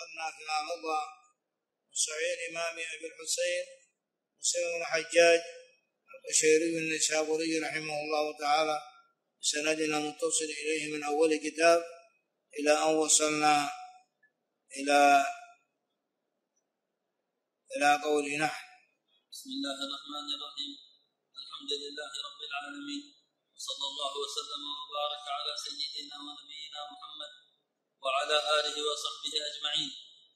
أخذنا فيما مضى من صحيح الإمام أبي الحسين مسلم بن الحجاج القشيري النيسابوري رحمه الله تعالى بسندنا متصل إليه من أول كتاب إلى أن وصلنا إلى قولنا. بسم الله الرحمن الرحيم. الحمد لله رب العالمين، وصلى الله وسلم وبارك على سيدنا ونبينا محمد وعلى آله وصحبه أجمعين.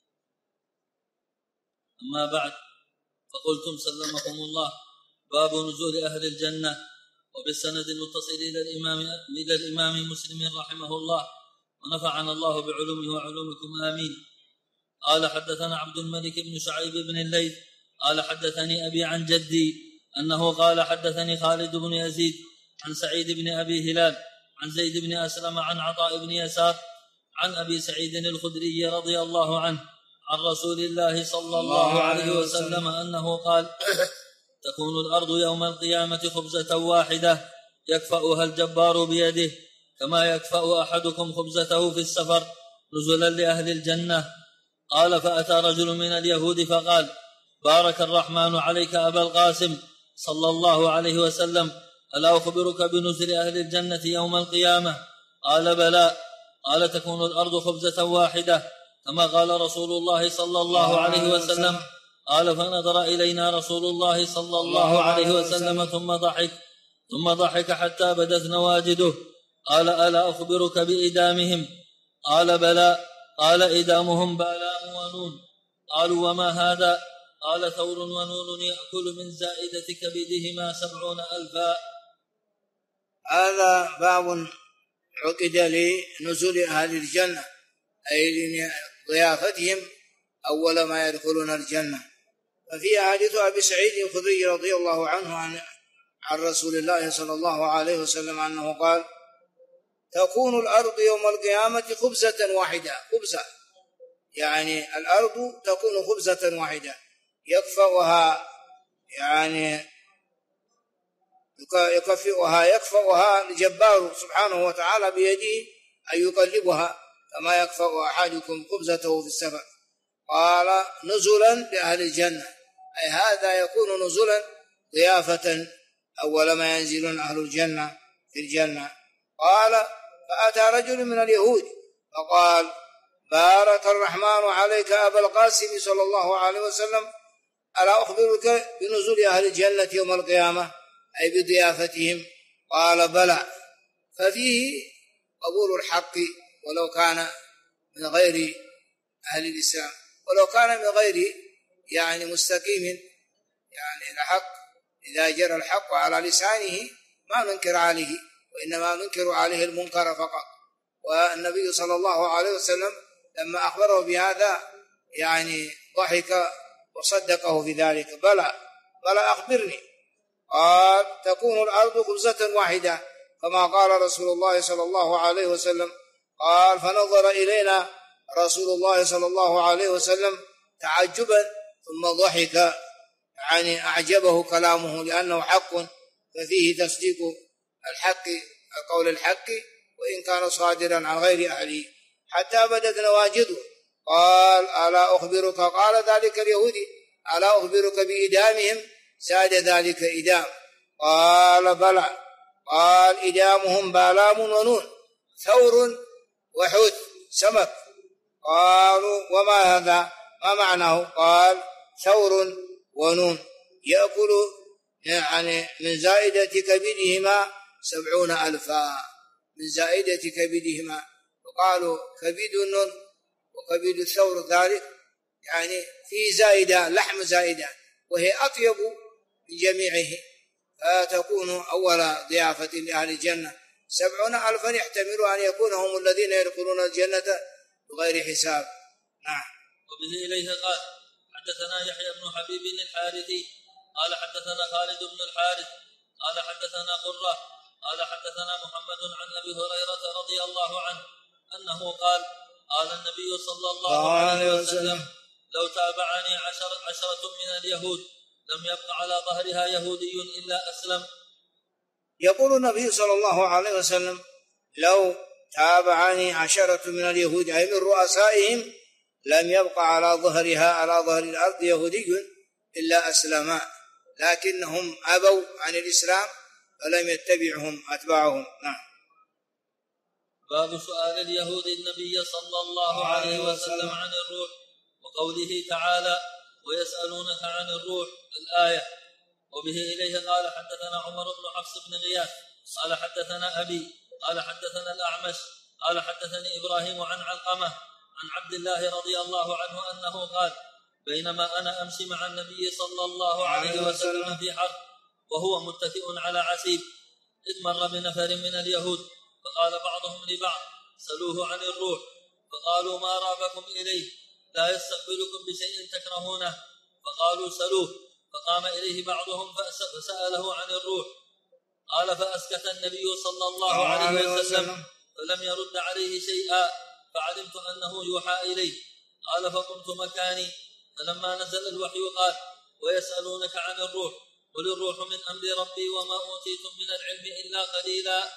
أما بعد، فقلتم سلمكم الله: باب نزول أهل الجنة. وبالسند المتصل إلى الإمام مسلم رحمه الله، ونفعنا الله بعلومه وعلومكم آمين. قال: حدثنا عبد الملك بن شعيب بن الليث قال: حدثني أبي عن جدي أنه قال: حدثني خالد بن يزيد عن سعيد بن أبي هلال عن زيد بن أسلم عن عطاء بن يسار عن أبي سعيد الخدري رضي الله عنه عن رسول الله صلى الله عليه وسلم أنه قال: تكون الأرض يوم القيامة خبزة واحدة يكفأها الجبار بيده، كما يكفأ أحدكم خبزته في السفر نزلا لأهل الجنة. قال: فأتى رجل من اليهود فقال: بارك الرحمن عليك أبا القاسم صلى الله عليه وسلم، ألا أخبرك بنزل أهل الجنة يوم القيامة؟ قال: بلى. قال: تكون الأرض خبزة واحدة كما قال رسول الله صلى الله عليه وسلم. قال: فنظر إلينا رسول الله صلى الله عليه وسلم ثم ضحك حتى بدت نواجده. قال: ألا أخبرك بإدامهم؟ قال: بلى. قال: إدامهم بالاء ونون. قالوا: وما هذا؟ قال: ثور ونون يأكل من زائدة كبدهما 70,000. هذا باب عقد لنزول أهل الجنة، أي لضيافتهم أول ما يدخلون الجنة. ففي حديث أبي سعيد الخدري رضي الله عنه عن رسول الله صلى الله عليه وسلم أنه قال: تكون الأرض يوم القيامة خبزة واحدة. خبزة يعني الأرض تكون خبزة واحدة يكفأها، يعني يكفأها الجبار سبحانه وتعالى بيده أن يقلبها كما يكفأ أحدكم خبزته في السفر. قال: نزلا لأهل الجنة، أي هذا يكون نزلا ضيافة أول ما ينزلون أهل الجنة في الجنة. قال: فأتى رجل من اليهود فقال: بارك الرحمن عليك أبا القاسم صلى الله عليه وسلم، ألا أخبرك بنزول أهل الجنة يوم القيامة، أي بضيافتهم؟ قال: بلى. ففيه قبول الحق ولو كان من غير أهل الإسلام، ولو كان من غير يعني مستقيم، يعني الحق إذا جرى الحق على لسانه ما ننكر عليه، وإنما ننكر عليه المنكر فقط. والنبي صلى الله عليه وسلم لما أخبره بهذا يعني ضحك وصدقه في ذلك. بلى أخبرني. قال: تكون الأرض خبزة واحدة كما قال رسول الله صلى الله عليه وسلم. قال: فنظر إلينا رسول الله صلى الله عليه وسلم تعجبا ثم ضحك، يعني أعجبه كلامه لأنه حق، ففيه تصديق الحق، القول الحق، وإن كان صادرا عن غير أهله، حتى بدت نواجذه. قال: ألا أخبرك؟ قال ذلك اليهودي: ألا أخبرك بإدامهم؟ زاد ذلك إدام. قال: بلى. قال: إدامهم بالام ونون، ثور وحوت سمك. قالوا: وما هذا؟ ما معناه؟ قال: ثور ونون يأكل يعني من زائدة كبدهما 70,000، من زائدة كبدهما. وقالوا كبد النون وكبد الثور ذلك يعني فيه زائدة، لحم زائدة، وهي أطيب من جميعه، فتكون أول ضيافة لأهل الجنة 70,000 يحتمل أن يكون هم الذين يدخلون الجنة بغير حساب. نعم. وبه إليه قال: حدثنا يحيى بن حبيب الحارثي قال: حدثنا خالد بن الحارث قال: حدثنا قرة قال: حدثنا محمد عن أبي هريرة رضي الله عنه أنه قال: قال النبي صلى الله عليه وسلم: لو تابعني 10 من اليهود لم يبق على ظهرها يهودي إلا أسلم. يقول النبي صلى الله عليه وسلم: لو تابعني 10 من اليهود، أي من رؤسائهم، لم يبق على ظهر الأرض يهودي إلا أسلما، لكنهم أبوا عن الإسلام فلم يتبعهم أتباعهم. نعم. باب سؤال اليهود النبي صلى الله عليه وسلم عن الروح، وقوله تعالى ويسألونك عن الروح الآية. وبه إليه قال حدثنا عمر بن حفص بن غياث قال حدثنا أبي قال حدثنا الأعمش قال حدثني إبراهيم عن علقمة عن عبد الله رضي الله عنه أنه قال بينما أنا أمشي مع النبي صلى الله عليه وسلم في حرب وهو متكئ على عسيب، إذ مر بنفر من اليهود فقال بعضهم لبعض سلوه عن الروح، فقالوا ما رابكم إليه، لا يستقبلكم بشيء تكرهونه، فقالوا سلوه، فقام إليه بعضهم فسأله عن الروح، قال فأسكت النبي صلى الله عليه وسلم فلم يرد عليه شيئا، فعلمت أنه يوحى إليه. قال فقمت مكاني، فلما نزل الوحي قال ويسألونك عن الروح قل الروح من أمر ربي وما أوتيتم من العلم إلا قليلا.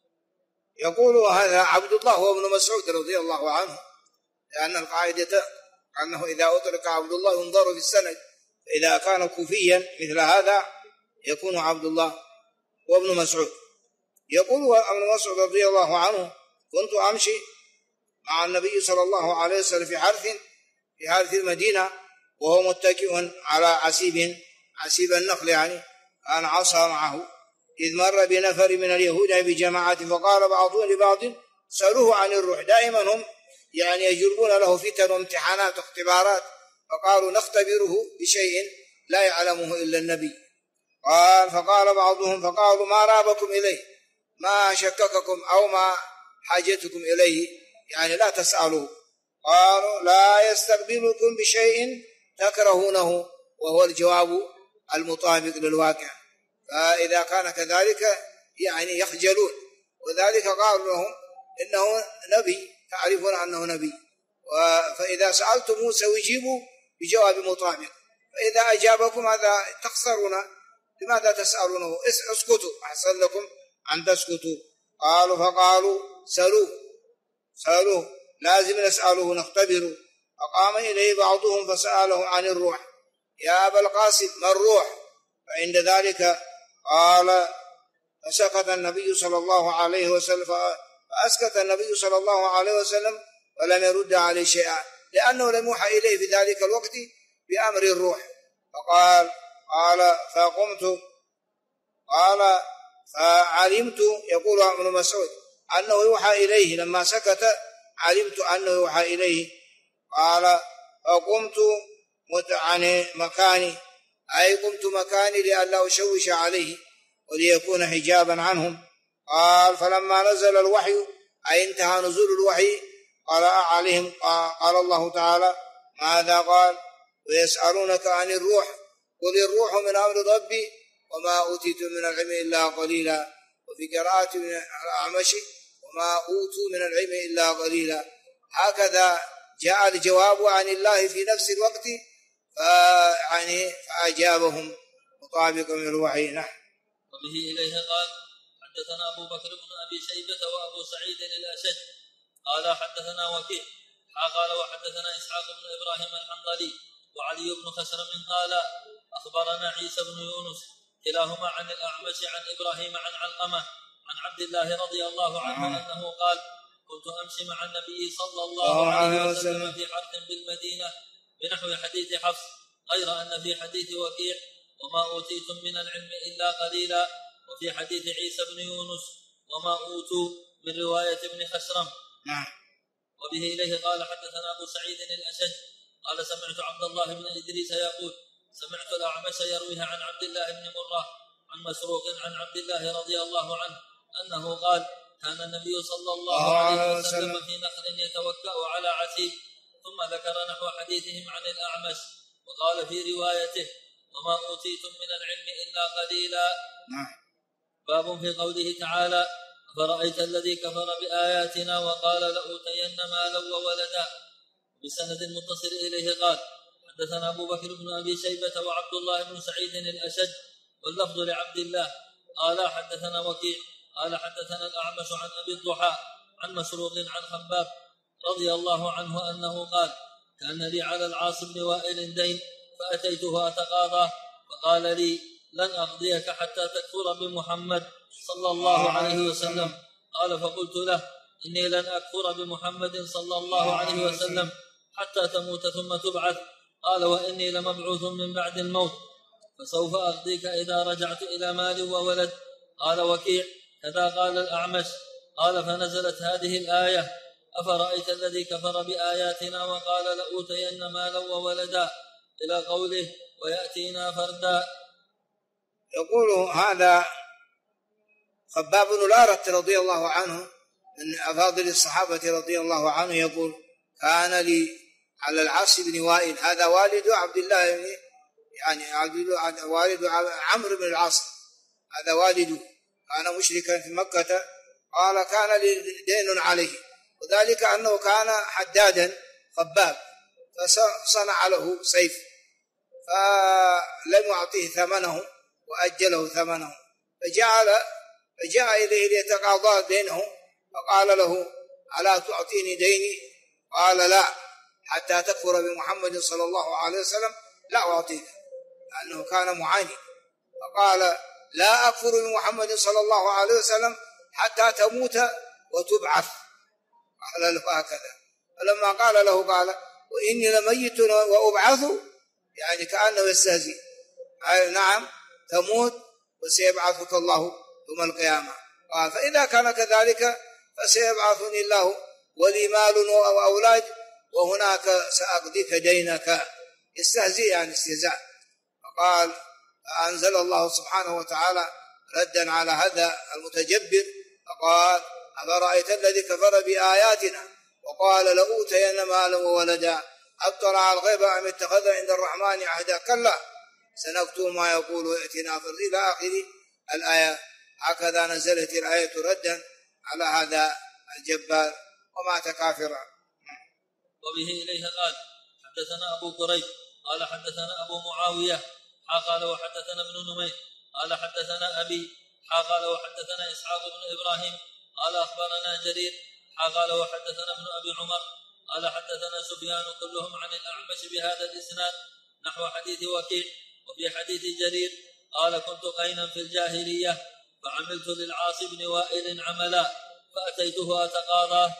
يقول هذا عبد الله هو ابن مسعود رضي الله عنه، لأن القاعدة أنه إذا أطلق عبد الله ينظر في السند، إذا كان كوفيا مثل هذا يكون عبد الله وابن مسعود. يقول ابن مسعود رضي الله عنه كنت أمشي مع النبي صلى الله عليه وسلم في حارث المدينة وهو متكئ على عسيب النخل، يعني كان عصا معه، إذ مر بنفر من اليهود بجماعة فقال بعضهم لبعض سألوه عن الروح. دائما هم يعني يجربون له فتن وامتحانات واختبارات، فقالوا نختبره بشيء لا يعلمه إلا النبي. فقال بعضهم فقالوا ما رابكم إليه، ما شكككم أو ما حاجتكم إليه، يعني لا تسألوه. قالوا لا يستقبلكم بشيء تكرهونه، وهو الجواب المطابق للواقع، فإذا كان كذلك يعني يخجلون، وذلك قالوا لهم إنه نبي، تعرفون أنه نبي، فإذا سألتم سيجيبوا بجواب مطابق، فإذا أجابكم هذا تخسرون، لماذا تسألونه؟ اسكتوا، أحسن لكم أن تسكتوا. فقالوا سألوه لازم نسأله نختبره. فقام إليه بعضهم فسأله عن الروح، يا أبا القاسم ما الروح؟ فعند ذلك قال فسكت النبي صلى الله عليه وسلم، فأسكت النبي صلى الله عليه وسلم ولم يرد عليه شيئا، لأنه لم يوحى إليه في ذلك الوقت بأمر الروح. قال فعلمت، يقول ابن مسعود أنه يوحى إليه، لما سكت علمت أنه يوحى إليه. قال فقمت عن مكاني، أي قمت مكاني لئلا أشوش عليه وليكون حجابا عنهم. قال فلما نزل الوحي، أي انتهى نزول الوحي، قرأ عليهم قال الله تعالى ماذا قال ويسألونك عن الروح قل الروح من أمر ربي وما أوتيتم من العلم إلا قليلا، وفي قراءة من الأعمش وما أوتوا من العلم إلا قليلا. هكذا جاء الجواب عن الله في نفس الوقت، فأجابهم مطابقا من الوحي. وبه إليه قال حدثنا أبو بكر بن أبي شيبة وأبو سعيد الأشج قال حدثنا وكيع قال وحدثنا إسحاق بن إبراهيم الحنظلي وعلي بن خشرم قال أخبرنا عيسى بن يونس كلاهما عن الأعمش عن إبراهيم عن علقمة عن عبد الله رضي الله عنه أنه قال كنت أمشي مع النبي صلى الله عليه وسلم في حرث بالمدينة بنحو حديث حفص، غير أن في حديث وكيع وما أوتيتم من العلم إلا قليلا، وفي حديث عيسى بن يونس وما أوتوا من رواية ابن خشرم. وبه إليه قال حدثنا أبو سعيد الأشج قال سمعت عبد الله بن إدريس يقول سمعت الأعمش يرويها عن عبد الله بن مرة عن مسروق عن عبد الله رضي الله عنه أنه قال كان النبي صلى الله عليه وسلم في نخل يتوكأ على عتيق، ثم ذكر نحو حديثهم عن الأعمش، وقال في روايته وما أوتيتم من العلم إلا قليلا. باب في قوله تعالى أفرأيت الذي كفر بآياتنا وقال لأوتين مالا وولدا. بسند متصل إليه قال حدثنا أبو بكر بن أبي شيبة وعبد الله بن سعيد الأشج واللفظ لعبد الله قال حدثنا وكيع قال حدثنا الأعمش عن أبي الضحى عن مسروق عن خباب رضي الله عنه أنه قال كان لي على العاص بن وائل دين فأتيته أتقاضاه فقال لي لن أقضيك حتى تكفر بمحمد صلى الله عليه وسلم. قال فقلت له إني لن أكفر بمحمد صلى الله عليه وسلم حتى تموت ثم تبعث. قال وإني لمبعوث من بعد الموت فسوف أقضيك إذا رجعت إلى مال وولد. قال وكيع كذا قال الأعمش. قال فنزلت هذه الآية أفرأيت الذي كفر بآياتنا وقال لأوتين مالا وولدا إلى قوله ويأتينا فردا. يقول هذا خباب بن الأرت رضي الله عنه من أفاضل الصحابة رضي الله عنه يقول كان لي على العاص بن وائل، هذا والد عبد الله يعني والد عمرو بن العاص، هذا والده كان مشركا في مكة. قال كان لي دين عليه، وذلك أنه كان حدادا خباب فصنع له سيف فلم يعطيه ثمنه وأجله ثمنه، فجاء إليه ليتقاضى دينه فقال له ألا تعطيني ديني؟ قال لا حتى تكفر بمحمد صلى الله عليه وسلم لا أعطيك، لأنه كان معاني. فقال لا أكفر بمحمد صلى الله عليه وسلم حتى تموت وتبعث. قال له هكذا. فلما قال له قال وإني لميت وأبعث، يعني كأنه يستهزئ. قال نعم تموت وسيبعثك الله يوم القيامة. قال فإذا كان كذلك فسيبعثني الله ولي مال وأولاد وهناك سأقضيك دينك. يستهزئ يعني استهزاء. فقال فأنزل الله سبحانه وتعالى ردا على هذا المتجبر فقال أفرأيت الذي كفر بآياتنا وقال لأوتين مالا وولدا أطلع الغيب أم اتخذ عند الرحمن عهدا كلا سنكتب ما يقول ويأتينا فردا إلى آخر الآية. هكذا نزلت الآية ردا على هذا الجبار ومات كافرا. وبه إليه قال حدثنا أبو كريب قال حدثنا أبو معاوية قال وحدثنا ابن نمير قال حدثنا أبي قال وحدثنا إسحاق بن إبراهيم قال أخبرنا جرير قال وحدثنا ابن أبي عمر قال حدثنا سفيان كلهم عن الأعمش بهذا الإسناد نحو حديث وكيع. وفي حديث جرير قال كنت قينا في الجاهلية فعملت للعاص بن وائل عملا فأتيته أتقاضاه.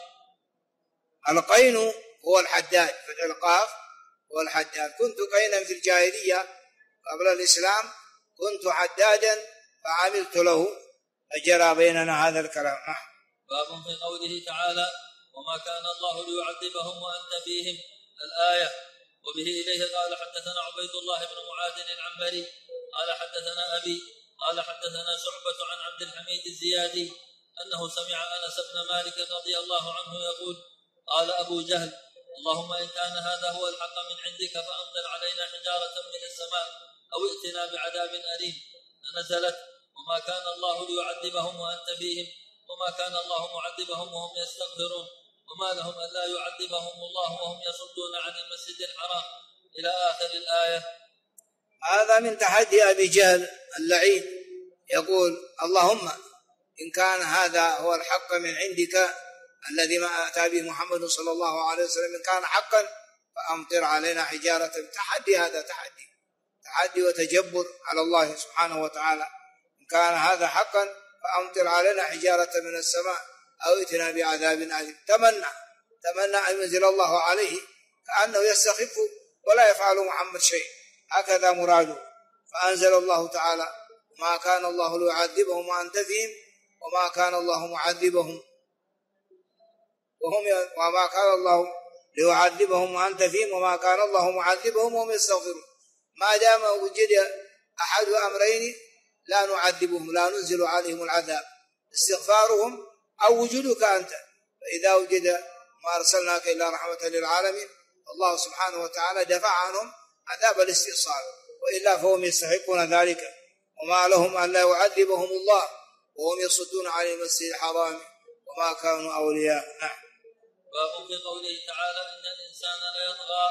القين هو الحداد، فتح القاف هو الحداد. كنت قينا في الجاهلية قبل الإسلام، كنت حدادا فعملت له فجرى بيننا هذا الكلام. باب في قوله تعالى وما كان الله ليعذبهم وأنت فيهم الآية. وبه إليه قال حدثنا عبيد الله بن معاذ العنبري قال حدثنا أبي قال حدثنا شعبة عن عبد الحميد الزيادي أنه سمع أنس بن مالك رضي الله عنه يقول قال أبو جهل اللهم إن كان هذا هو الحق من عندك فأمطر علينا حجارة من السماء أو ائتنا بعذاب أليم. فنزلت وما كان الله ليعذبهم وأنت فيهم وما كان الله معذبهم وهم يستغفرون وما لهم ألا يعذبهم الله وهم يصدون عن المسجد الحرام إلى آخر الآية. هذا من تحدي أبي جهل اللعين، يقول اللهم إن كان هذا هو الحق من عندك الذي ما أتى به محمد صلى الله عليه وسلم إن كان حقا فأمطر علينا حجارة. تحدي، هذا تحدي وتجبر على الله سبحانه وتعالى. إن كان هذا حقا فأمطر علينا حجارة من السماء أو ائتنا بعذاب أليم. تمنى أن ينزل الله عليه كأنه يستخف ولا يفعل محمد شيء، هكذا مراده. فأنزل الله تعالى ما كان الله ليعذبهم وأنت فيهم وما كان الله معذبهم وما كان الله ليعذبهم وأنت فيهم وما كان الله معذبهم وهم يستغفرون. ما دام وجد أحد أمرين لا نعذبهم، لا ننزل عليهم العذاب، استغفارهم أو وجودك أنت. فإذا وجد ما أرسلناك إلا رحمة للعالمين الله سبحانه وتعالى دفع عنهم عذاب الاستئصال، وإلا فهم يستحقون ذلك. وما لهم أن لا يعذبهم الله وهم يصدون عن المسجد الحرام وما كانوا أولياء. باب في قوله تعالى إن الإنسان ليطغى.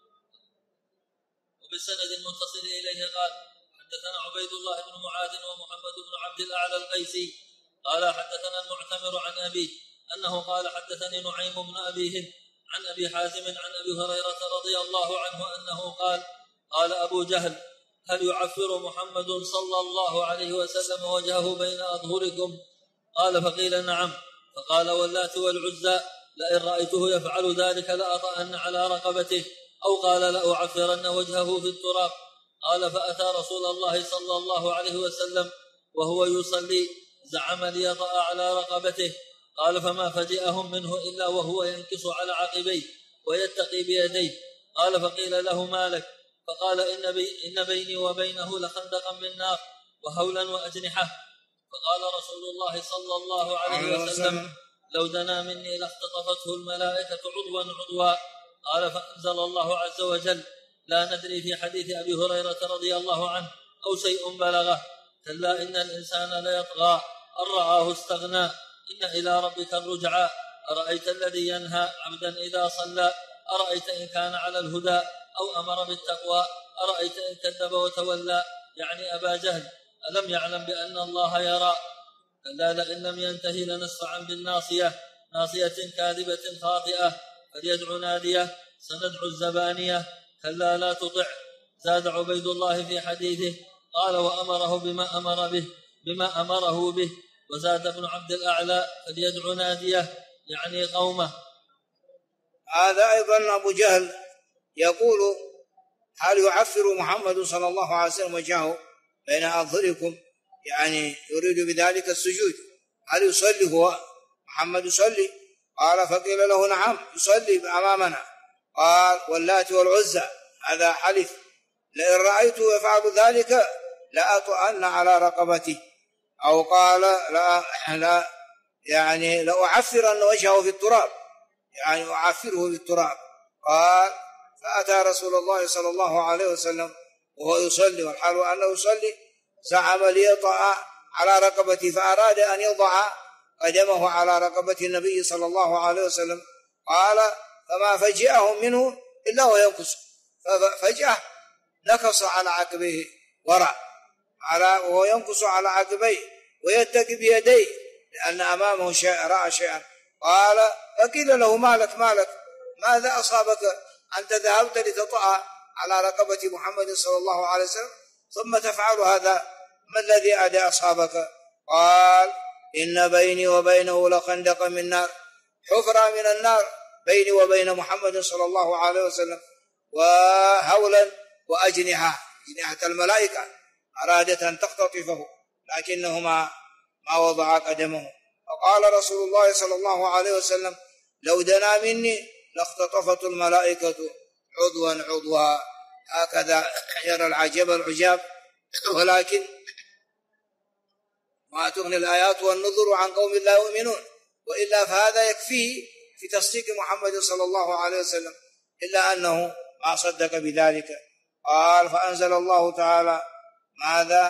وبالسند المتصل إليه قال حدثنا عبيد الله بن معاذ ومحمد بن عبد الأعلى القيسي قال حدثنا المعتمر عن أبيه أنه قال حدثني نعيم بن أبي هند عن أبي حازم عن أبي هريرة رضي الله عنه أنه قال أبو جهل: هل يعفر محمد صلى الله عليه وسلم وجهه بين أظهركم؟ قال: فقيل: نعم. فقال: واللات والعزى لئن رأيته يفعل ذلك لأطأن على رقبته، أو قال: لأعفرن وجهه في التراب. قال: فأتى رسول الله صلى الله عليه وسلم وهو يصلي زعم ليطأ على رقبته. قال: فما فجئهم منه إلا وهو ينكص على عقبيه ويتقي بيديه. قال: فقيل له: ما لك؟ فقال: إن بيني وبينه لخندقا من نار وهولا وأجنحة. فقال رسول الله صلى الله عليه وسلم: لو دنا مني لاختطفته الملائكة عضوا. قال: فأنزل الله عز وجل: لا ندري في حديث أبي هريرة رضي الله عنه أو شيء بلغه: كلا إن الإنسان ليطغى أن رآه استغنى، إن إلى ربك الرجعى، أرأيت الذي ينهى عبدا إذا صلى، أرأيت إن كان على الهدى أو أمر بالتقوى، أرأيت إن كذب وتولى، يعني أبا جهل، ألم يعلم بأن الله يرى؟ كلا لئن لم ينتهي لنسفعا بالناصية، ناصية كاذبة خاطئة، فليدع ناديه سندع الزبانية، كلا لا تطع. زاد عبيد الله في حديثه قال: وأمره بما أمره به. وزاد ابن عبد الأعلى: فليدع ناديه، يعني قومه. هذا أيضا أبو جهل يقول: هل يعفر محمد صلى الله عليه وسلم وجهه بين أظهركم؟ يعني يريد بذلك السجود. هل يصلي هو محمد يصلي؟ قال: فقيل له: نعم يصلي أمامنا. قال: واللات والعزى، هذا حلف، لئن رأيته يفعل ذلك لأطأن على رقبته، أو قال: لا يعني لأعفرن وجهه في التراب، يعني أعفره في التراب. قال: فأتى رسول الله صلى الله عليه وسلم وهو يصلي والحال أنه يصلي زعم ليطأ على رقبته، فأراد أن يضع قدمه على رقبة النبي صلى الله عليه وسلم. قال: فما فجأهم منه إلا هو ينكص، ففجأة نكص على عقبيه وراء وهو ينكص على عقبيه ويتقي بيديه لأن أمامه شيء، رأى شيئا. قال: فقيل له: ما لك ماذا أصابك أنت ذهبت لتطأ على رقبة محمد صلى الله عليه وسلم ثم تفعل هذا؟ ما الذي أصابك؟ قال: إن بيني وبينه لخندقا من نار، حفرة من النار بيني وبين محمد صلى الله عليه وسلم، وهولا وأجنحة الملائكة أرادت أن تختطفه لكنهما ما وضع قدمه. فقال رسول الله صلى الله عليه وسلم: لو دنا مني لاختطفت الملائكة عضوا. هكذا يرى العجاب، ولكن ما تغني الآيات والنذر عن قوم لا يؤمنون، وإلا فهذا يكفيه في تصديق محمد صلى الله عليه وسلم، إلا أنه ما صدق بذلك. قال: فأنزل الله تعالى: ماذا؟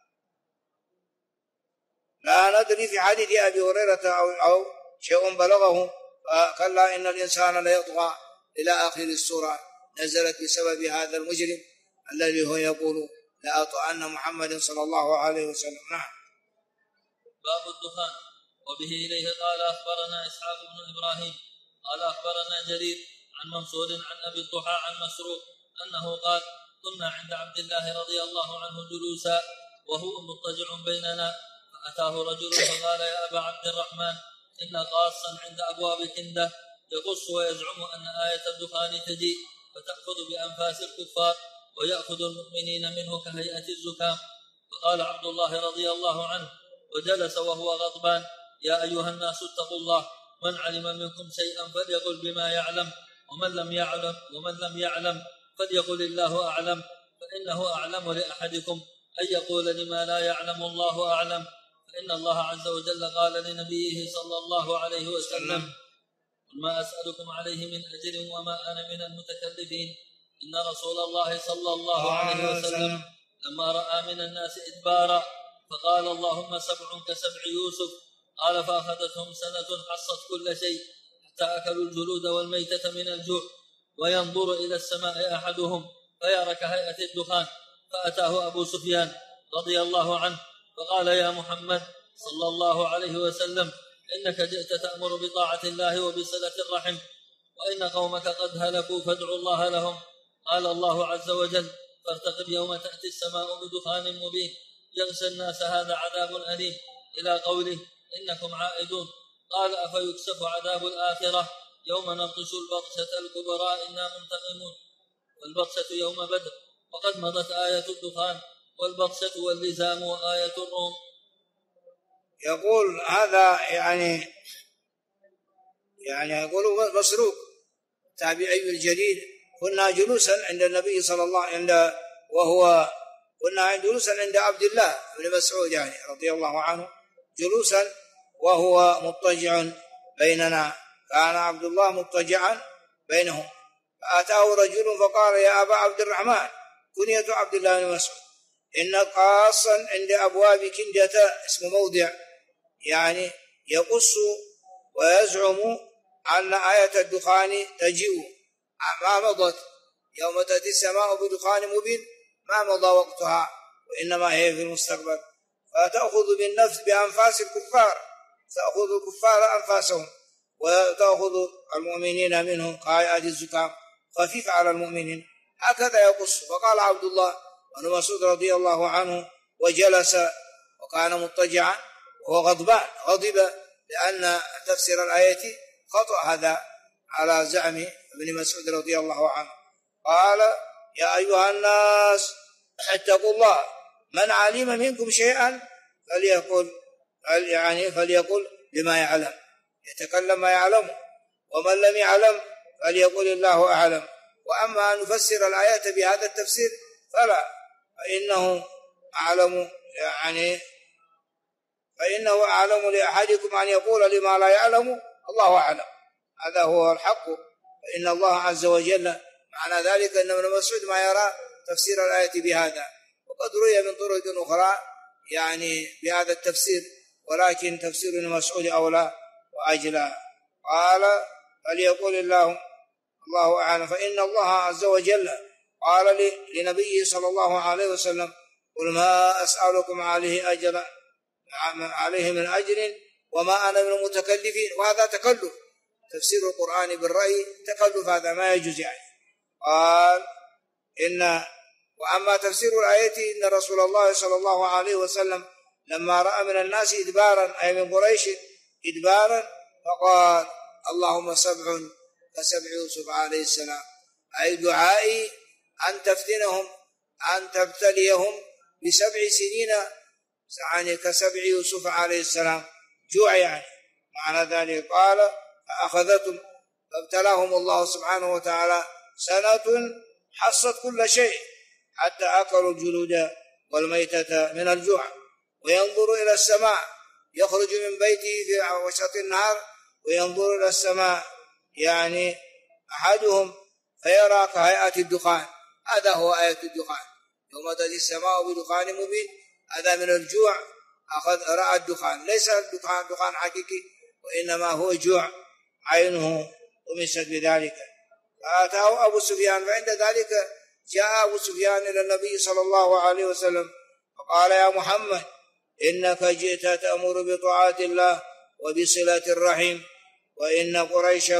لا ندري في حديث أبي هريرة أو شيء بلغه، كلا إن الإنسان ليطغى إلى آخر السورة، نزلت بسبب هذا المجرم الذي هو يقول: لأطأن محمد صلى الله عليه وسلم. نعم. باب الدخان. وبه إليه قال: أخبرنا إسحاق بن إبراهيم قال: أخبرنا جرير عن منصور عن أبي الضحى عن مسروق أنه قال: كنا عند عبد الله رضي الله عنه جلوسا وهو مضطجع بيننا، فأتاه رجل فقال: يا أبا عبد الرحمن، إن قاصا عند أبواب كندة يقص ويزعم أن آية الدخان تجيء فتأخذ بأنفاس الكفار ويأخذ المؤمنين منه كهيئة الزكام. فقال عبد الله رضي الله عنه وجلس وهو غضبان: يا أيها الناس اتقوا الله، من علم منكم شيئا فليقل بما يعلم، ومن لم يعلم فليقل الله أعلم، فإنه أعلم لأحدكم أن يقول لما لا يعلم الله أعلم، فإن الله عز وجل قال لنبيه صلى الله عليه وسلم: ما أسألكم عليه من أجر وما أنا من المتكلفين. إن رسول الله صلى الله عليه وسلم لما رأى من الناس إدبارا فقال: اللهم 7 كسبع يوسف. قال: فأخذتهم سنة حصت كل شيء حتى أكلوا الجلود والميتة من الجوع، وينظر إلى السماء أحدهم فيرى كهيئة الدخان. فأتاه أبو سفيان رضي الله عنه فقال: يا محمد صلى الله عليه وسلم، إنك جئت تأمر بطاعة الله وبصلة الرحم وإن قومك قد هلكوا فادعوا الله لهم. قال الله عز وجل: فارتقب يوم تأتي السماء بدخان مبين يغشى الناس هذا عذاب أليم، إلى قوله: إنكم عائدون. قال: أفيكشف عذاب الآخرة يوم نبطش البطشة الكبرى إنا منتقمون. والبطشة يوم بدر، وقد مضت آية الدخان، والبطشة واللزام وآية الروم. يقول هذا يعني يقول مسروق تابعي الجليل: كنا جلوسا عند النبي صلى الله عليه وسلم كنا جلوسا عند عبد الله بن مسعود يعني رضي الله عنه جلوسا وهو مضطجع بيننا، كان عبد الله مضطجعا بينهم، فأتاه رجل فقال: يا أبا عبد الرحمن، كنية عبد الله بن مسعود، إن قاصا عند أبواب كندة اسم موضع يعني يقص ويزعم أن آية الدخان تجيء ما مضت يوم تأتي السماء بدخان مبين، ما مضى وقتها وإنما هي في المستقبل، فتأخذ بالنفس بأنفاس الكفار، تأخذ الكفار أنفاسهم وتأخذ المؤمنين منهم كهيئة الزكام خفيف على المؤمنين، هكذا يقص. فقال عبد الله بن مسعود رضي الله عنه وجلس وكان مضطجعا وهو غضب لأن تفسير الآية خطأ هذا على زعم ابن مسعود رضي الله عنه. قال: يا أيها الناس اتقوا الله، من علم منكم شيئا فليقل بما يعلم، يتكلم ما يعلمه، ومن لم يعلم فليقل الله أعلم. وأما أن نفسر الآيات بهذا التفسير فلا، فإنه أعلم لأحدكم أن يقول لما لا يعلم الله أعلم، هذا هو الحق. فإن الله عز وجل معنى ذلك أن ابن مسعود ما يرى تفسير الآية بهذا، وقد روي من طرق أخرى يعني بهذا التفسير، ولكن تفسير ابن مسعود أولى وأجلى. قال: فليقول الله أعلم. فإن الله عز وجل قال لنبيه صلى الله عليه وسلم: قل ما أسألكم عليه من أجر وما أنا من المتكلفين. وهذا تكلف، تفسير القرآن بالرأي تكلف، هذا ما يجوز يعني. قال: وأما تفسير الآية إن رسول الله صلى الله عليه وسلم لما رأى من الناس إدبارا أي من قريش إدبارا فقال: اللهم سبع كسبع يوسف عليه السلام، أي دعائي أن تفتنهم أن تبتليهم ب7 سنين يعني كسبع يوسف عليه السلام، جوع يعني معنى ذلك. قال: فأخذتهم فابتلاهم الله سبحانه وتعالى سنة حصت كل شيء حتى أكلوا الجلود والميتة من الجوع. وينظر إلى السماء، يخرج من بيته في وسط النهار وينظر إلى السماء يعني أحدهم فيرى كهيئة الدخان، هذا هو آية الدخان، يوم تأتي السماء بدخان مبين، هذا من الجوع رأى الدخان، ليس الدخان دخان حقيقي وإنما هو جوع عينه ومست بذلك. فأتاه أبو سفيان، فعند ذلك جاء أبو سفيان إلى النبي صلى الله عليه وسلم فقال: يا محمد، إنك جئت تأمر بطاعة الله وبصلة الرحم، وإن قريشا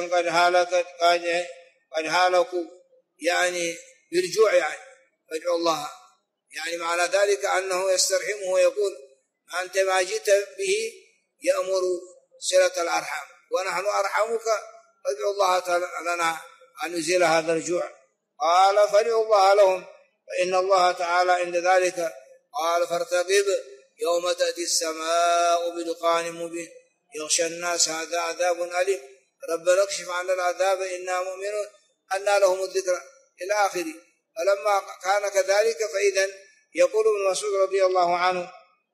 قد هالكوا يعني بالجوع يعني، فادعوا الله. يعني معنى ذلك أنه يسترحمه ويقول: أنت ما جئت به يأمر صلة الأرحام ونحن أرحمك، فادعوا الله لنا أن يزيل هذا الجوع. قال: فادعوا الله لهم فإن الله تعالى عند ذلك قال: فارتقب يوم تأتي السماء بدخان مبين يغشى الناس هذا عذاب أليم ربنا اكشف عنا العذاب إنا مؤمنون أنى لهم الذكر إلى آخره. فلما كان كذلك فإذا يقول ابن مسعود رضي الله عنه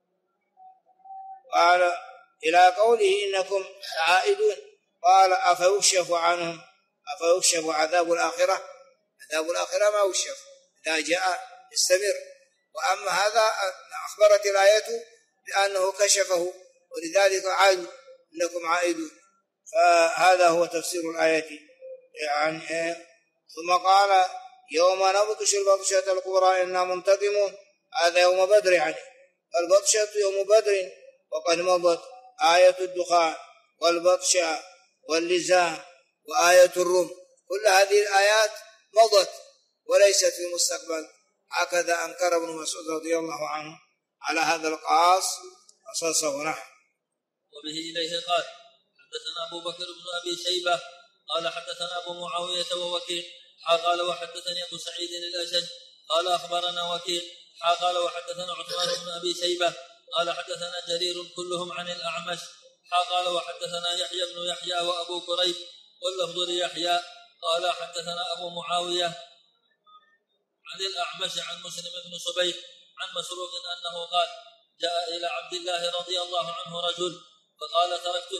قال إلى قوله: إنكم عائدون، قال: أفيكشف عنهم أفيكشف عذاب الآخرة؟ عذاب الآخرة ما يكشف، إذا جاء استمر. وأما هذا أخبرت الآية بأنه كشفه، ولذلك عاد إنكم عائدون. فهذا هو تفسير الآية يعني. ثم قال: يوم نبطش البطشة الكبرى إنا منتقمون، هذا يوم بدر يعني، البطشة يوم بدر، وقد مضت آية الدخان والبطشة واللزام وآية الروم، كل هذه الآيات مضت وليست في المستقبل. هكذا أنكر ابن مسعود رضي الله عنه على هذا القاص قصصه. نحن. وبه إليه قال حدثنا أبو بكر بن أبي شيبة قال حدثنا أبو معاوية ووكيع قال وحدثني أبو سعيد الأشج قال أخبرنا وكيع قال وحدثنا عثمان بن أبي شيبة قال حدثنا جرير كلهم عن الأعمش قال وحدثنا يحيى بن يحيى وأبو كريب واللفظ ليحيى قال حدثنا أبو معاوية عن الأعمش عن مسلم بن صبيح عن مسروق أنه قال جاء إلى عبد الله رضي الله عنه رجل فقال تركت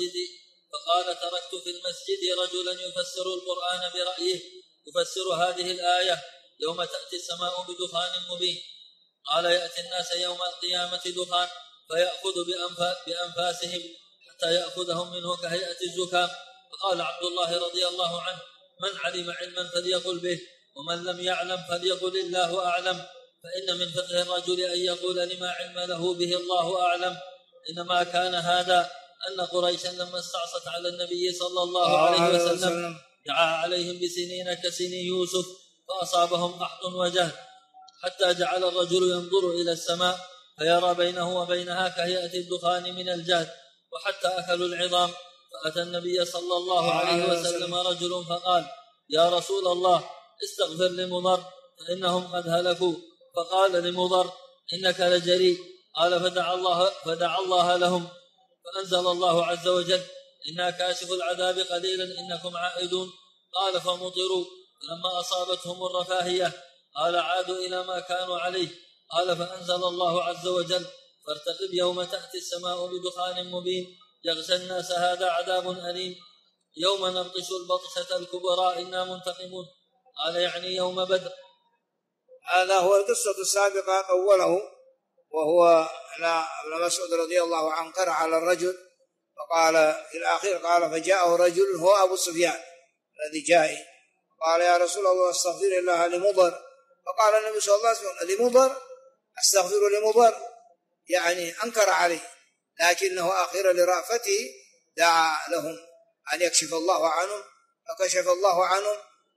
في المسجد رجلا يفسر القرآن برأيه يفسر هذه الآية يوم تأتي السماء بدخان مبين. قال يأتي الناس يوم القيامة دخان فيأخذ بأنفاسهم حتى يأخذهم منه كهيئة الزكام. فقال عبد الله رضي الله عنه من علم علما فليقل به ومن لم يعلم فليقل الله أعلم، فإن من فقه الرجل أن يقول لما علم له به الله أعلم. إنما كان هذا أن قريشا لما استعصت على النبي صلى الله عليه وسلم دعا عليهم بسنين كسني يوسف فأصابهم قحط وجهل حتى جعل الرجل ينظر إلى السماء فيرى بينه وبينها كهيئة الدخان من الجهد وحتى أكلوا العظام. فأتى النبي صلى الله عليه وسلم رجل فقال يا رسول الله استغفر لمضر فإنهم قد هلكوا. فقال لمضر إنك لجريء. قال فدعا الله لهم فأنزل الله عز وجل إنا كاشف العذاب قليلا إنكم عائدون. قال فمطروا فلما أصابتهم الرفاهية قال عادوا إلى ما كانوا عليه. قال فأنزل الله عز وجل فارتقب يوم تأتي السماء بدخان مبين يغشى الناس هذا عذاب أليم يوم نبطش البطشة الكبرى إنا منتقمون. قال يعني يوم بدر. هذا هو القصة السابقة أوله، وهو أن ابن مسعود رضي الله عنه قرأ على الرجل فقال في الأخير قال فجاءه رجل هو أبو سفيان الذي جاء قال يا رسول الله استغفر الله لمضر. فقال النبي صلى الله عليه وسلم لمضر استغفر لمضر، يعني أنكر عليه، لكنه آخر لرأفته دعا لهم أن يكشف الله عنهم فكشف الله عنهم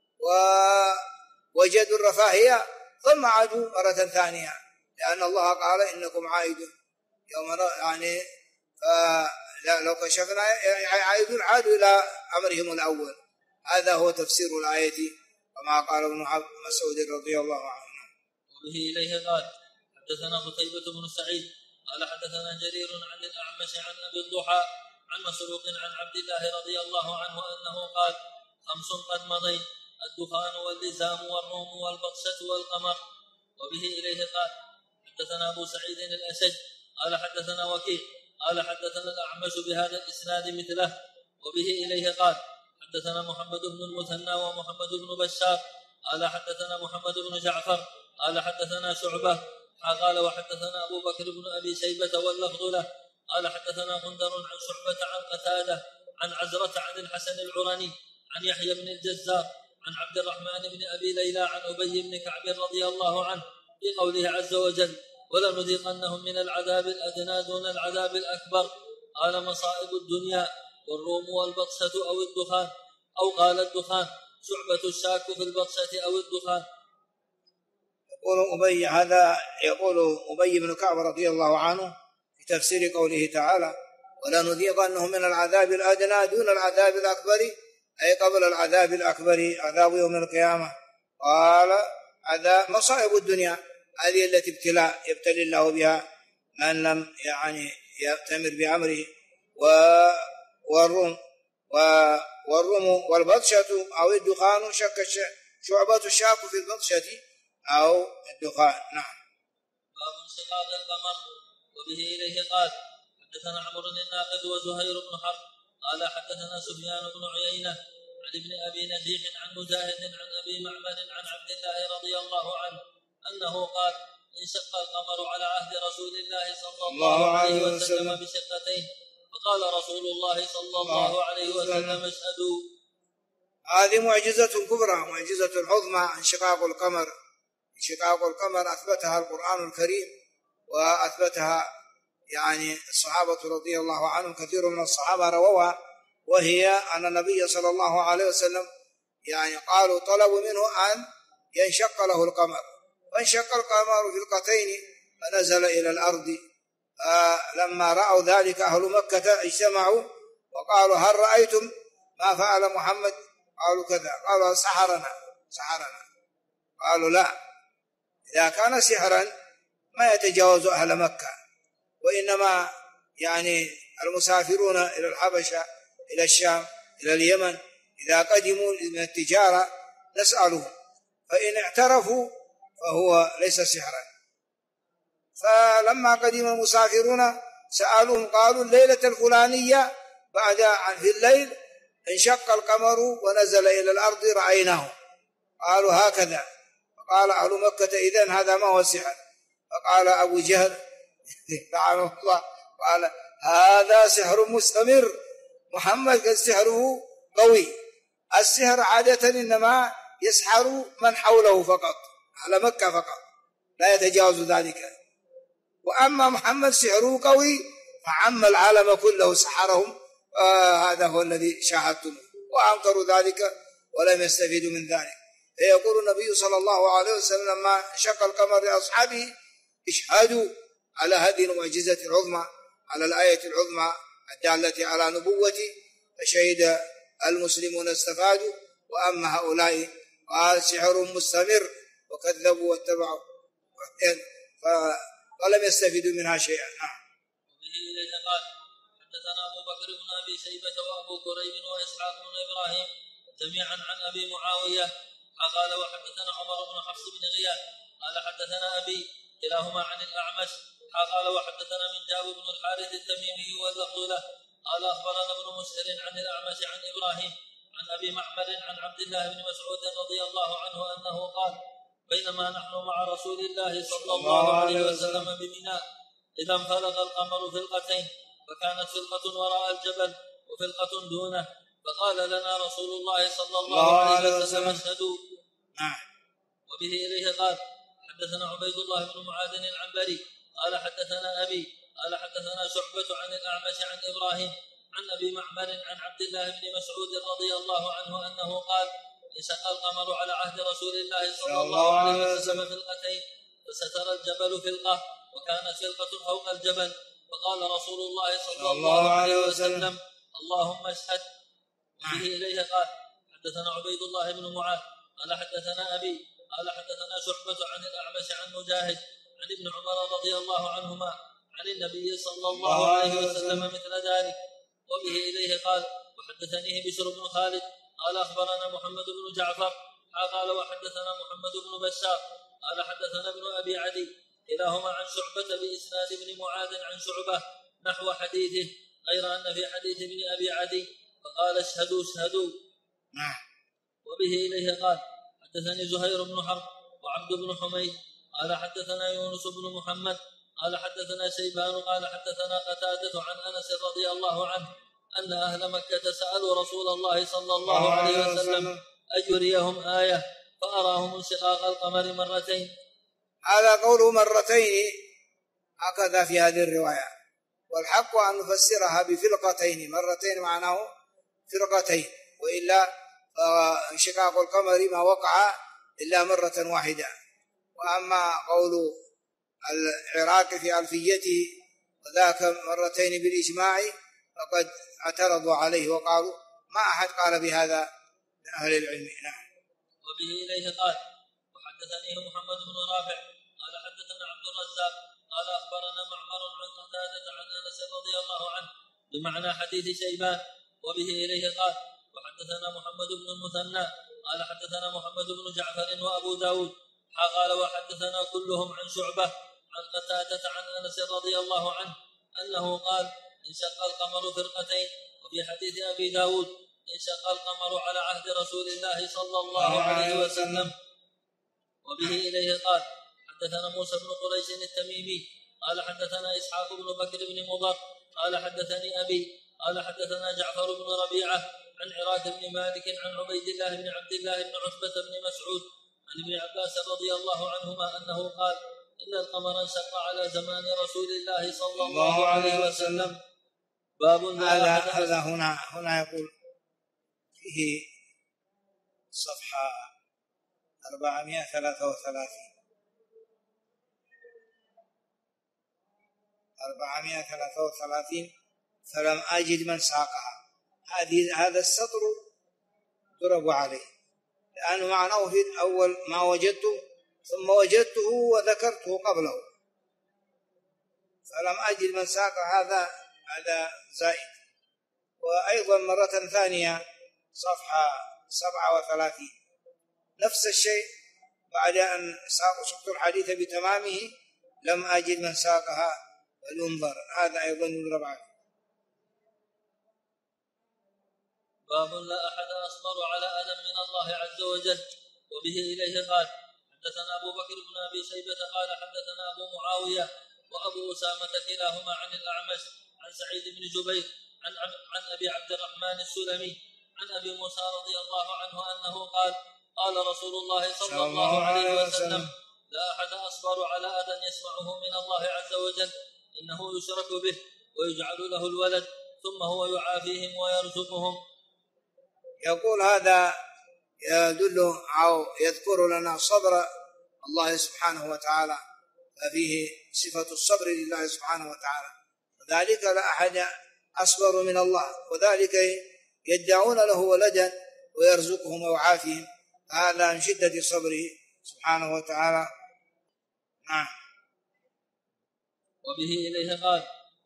ووجدوا الرفاهية ثم عادوا مرة ثانية، لأن الله قال إنكم عائدون يوم يعني لو كشفنا عائدون عادوا إلى أمرهم الأول. هذا هو تفسير الآية كما قال ابن مسعود رضي الله عنه. وبه إليه قال حدثنا قتيبة بن سعيد قال حدثنا جرير عن الأعمش عن أبي الضحى عن مسروق عن عبد الله رضي الله عنه أنه قال 5 قد مضين الدخان واللزام والروم والبطشة والقمر. وبه إليه قال حدثنا أبو سعيد الأشج قال حدثنا وكيع قال حدثنا الأعمش بهذا الإسناد مثله. وبه إليه قال حدثنا محمد بن المثنى ومحمد بن بشار قال حدثنا محمد بن جعفر قال حدثنا شعبة قال وحدثنا أبو بكر بن أبي شيبة واللفظ له قال حدثنا غندر عن شعبة عن قتادة عن عزرة عن الحسن العرني عن يحيى بن الجزار عن عبد الرحمن بن أبي ليلى عن أبي بن كعب رضي الله عنه في قوله عز وجل ولنذيقنهم من العذاب الأدنى دون العذاب الأكبر. قال مصائب الدنيا والروم والبطشة أو الدخان أو قال الدخان شعبة الشاك في البطشة أو الدخان. يقول أبي بن كعب رضي الله عنه في تفسير قوله تعالى ولنذيقنهم من العذاب الأدنى دون العذاب الأكبر، أي قبل العذاب الأكبر عذاب يوم القيامة. قال عذاب مصائب الدنيا هذه التي يبتلي الله بها من لم يعني يأتمر بأمره، والروم والبطشة أو الدخان شعبة الشاك في البطشة أو الدخان. نعم. باب انشقاق القمر. وبه إليه قال حدثنا عمرو الناقد وزهير بن حرب قال حدثنا سفيان بن عيينة عن ابن أبي نجيح عن مجاهد عن أبي معمر عن عبد الله رضي الله عنه أنه قال انشق القمر على عهد رسول الله صلى الله عليه وسلم بشقتين فقال رسول الله صلى الله عليه وسلم اشهدوا. هذه معجزة كبرى، معجزة عظمى انشقاق القمر. انشقاق القمر أثبتها القرآن الكريم وأثبتها يعني الصحابة رضي الله عنهم، كثير من الصحابة رووها وهي أن النبي صلى الله عليه وسلم يعني قالوا طلبوا منه أن ينشق له القمر، فانشق القمر فرقتين فنزل إلى الأرض. لما رأوا ذلك أهل مكة اجتمعوا وقالوا هل رأيتم ما فعل محمد؟ قالوا كذا. قالوا سحرنا. قالوا لا، إذا كان سحرا ما يتجاوز أهل مكة، وإنما يعني المسافرون إلى الحبشة إلى الشام إلى اليمن إذا قدموا من التجارة نسألهم، فإن اعترفوا فهو ليس سحرا. فلما قدم المسافرون سألوهم قالوا الليلة الفلانية بعد في الليل انشق القمر ونزل إلى الأرض رأيناه. قالوا هكذا. فقال أهل مكة إذن هذا ما هو السحر. فقال أبو جهل لعنه الله قال هذا سحر مستمر، محمد قد سحره قوي. السحر عادة إنما يسحر من حوله فقط، على مكة فقط، لا يتجاوز ذلك. وأما محمد سحره قوي فعم العالم كله سحرهم. هذا هو الذي شاهدتم، وأنكروا ذلك ولم يستفيدوا من ذلك. فيقول النبي صلى الله عليه وسلم لما انشق القمر لأصحابه اشهدوا على هذه المعجزة العظمى، على الآية العظمى الدالة على نبوته، فشهد المسلمون استفادوا، وأما هؤلاء قال سحر مستمر وكذبوا واتبعوا ولم يستفيدوا منها شيئا. قال حدثنا أبو بكر بن أبي شيبة وأبو كريب وإسحاق بن إبراهيم جميعا عن أبي معاوية قال وحدثنا عمر بن حفص بن غياث قال حدثنا أبي كلاهما عن الأعمش قال وحدثنا من جابر بن الحارث التميمي واللفظ له قال أخبرنا ابن مسهر عن الأعمش عن إبراهيم عن أبي معمر عن عبد الله بن مسعود رضي الله عنه أنه قال بينما نحن مع رسول الله صلى الله عليه وسلم بمنى إذا انفلق القمر فرقتين، فكانت فرقة وراء الجبل وفرقة دونه، فقال لنا رسول الله صلى الله عليه وسلم اشهدوا. وبه إليه قال حدثنا عبيد الله بن معاذ العنبري قال حدثنا أبي قال حدثنا شعبة عن الأعمش عن إبراهيم عن أبي معمر عن عبد الله بن مسعود رضي الله عنه أنه قال انشق القمر على عهد رسول الله صلى الله عليه وسلم فرقتين، فستر الجبل فرقة وكانت فرقة فوق الجبل، فقال رسول الله صلى الله عليه وسلم اللهم اشهد. وبه إليه قال حدثنا عبيد الله بن معاذ قال حدثنا أبي قال حدثنا شعبة عن الأعمش عن مجاهد عن ابن عمر رضي الله عنهما عن النبي صلى الله عليه وسلم مثل ذلك. وبه إليه قال وحدثنيه بشر بن خالد قال أخبرنا محمد بن جعفر قال وحدثنا محمد بن بشار قال حدثنا ابن أبي عدي كلاهما عن شعبة بإسناد ابن معاذ عن شعبة نحو حديثه، غير أن في حديث ابن أبي عدي فقال اشهدوا. وبه إليه قال حدثني زهير بن حرب وعبد بن حميد قال حدثنا يونس بن محمد قال حدثنا شيبان قال حدثنا قتادة عن أنس رضي الله عنه أن أهل مكة سألوا رسول الله صلى الله عليه وسلم أن يريهم آية فأراهم انشقاق القمر مرتين. هذا قوله مرتين هكذا في هذه الرواية، والحق أن نفسرها بفرقتين، مرتين معناه فرقتين، وإلا انشقاق القمر ما وقع إلا مرة واحدة. وأما قول العراقي في ألفيته وذاك مرتين بالإجماع فقد اعترضوا عليه وقالوا ما أحد قال بهذا من أهل العلم. وبه إليه قال وحدثني محمد بن رافع قال حدثنا عبد الرزاق قال أخبرنا معمر عن قتادة عن أنس رضي الله عنه بمعنى حديث شيبان. وبه إليه قال وحدثنا محمد بن المثنى قال حدثنا محمد بن جعفر وأبو داود قال وحدثنا كلهم عن شعبة عن قتادة عن أنس رضي الله عنه أنه قال انشق القمر فرقتين. وفي حديث أبي داود انشق القمر على عهد رسول الله صلى الله عليه وسلم. وبه إليه قال حدثنا موسى بن قريش التميمي قال حدثنا إسحاق بن بكر بن مضر قال حدثني أبي قال حدثنا جعفر بن ربيعة عن عراك بن مالك عن عبيد الله بن عبد الله بن عتبة بن مسعود عن ابن عباس رضي الله عنهما أنه قال إن القمر انشق على زمان رسول الله صلى الله عليه وسلم. باب هذا هنا يقول فيه صفحة 433 فلم أجد من ساقها. هذا السطر ضرب عليه، لأنه معناه في الأول ما وجدته ثم وجدته وذكرته قبله، فلم أجد من ساق هذا زائد. وأيضا مرة ثانية صفحة 37 نفس الشيء، بعد أن سقت الحديث بتمامه لم أجد من ساقها فلينظر، هذا أيضا يضرب عليه. باب لا أحد أصبر على ألم من الله عز وجل. وبه إليه قال حدثنا أبو بكر بن أبي شيبة قال حدثنا أبو معاوية وأبو أسامة كلاهما عن الأعمش عن سعيد بن جبير عن أبي عبد الرحمن السلمي عن أبي موسى رضي الله عنه أنه قال قال رسول الله صلى الله عليه وسلم لا أحد أصبر على أذى يسمعه من الله عز وجل إنه يشرك به ويجعل له الولد ثم هو يعافيهم ويرزقهم. يقول هذا يدل أو يذكر لنا صبر الله سبحانه وتعالى، ففيه صفة الصبر لله سبحانه وتعالى، وذلك لا أحد أصبر من الله، وذلك يدعون له ولدا ويرزقهم ويعافيهم، هذا من شدة صبره سبحانه وتعالى. نعم. وبه إليه قال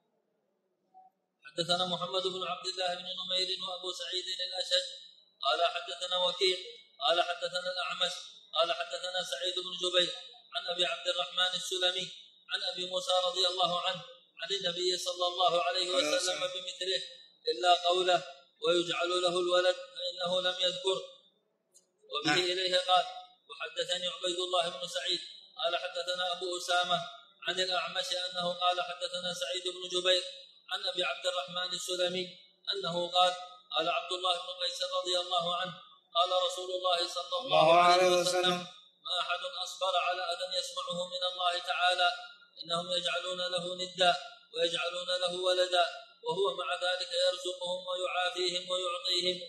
حدثنا محمد بن عبد الله بن نمير وأبو سعيد الأشج قال حدثنا وكيع قال حدثنا الأعمش قال حدثنا سعيد بن جبير عن أبي عبد الرحمن السلمي عن أبي موسى رضي الله عنه عن النبي صلى الله عليه وسلم بمثله إلا قوله ويجعل له الولد فإنه لم يذكر. وبه إليه قال وحدثني عبيد الله بن سعيد قال حدثنا أبو أسامة عن الأعمش أنه قال حدثنا سعيد بن جبير عن أبي عبد الرحمن السلمي أنه قال قال عبد الله بن قيس رضي الله عنه قال رسول الله صلى الله عليه وسلم ما أحد أصبر على أذى يسمعه من الله تعالى إنهم يجعلون له ندا ويجعلون له ولدا وهو مع ذلك يرزقهم ويعافيهم ويعطيهم.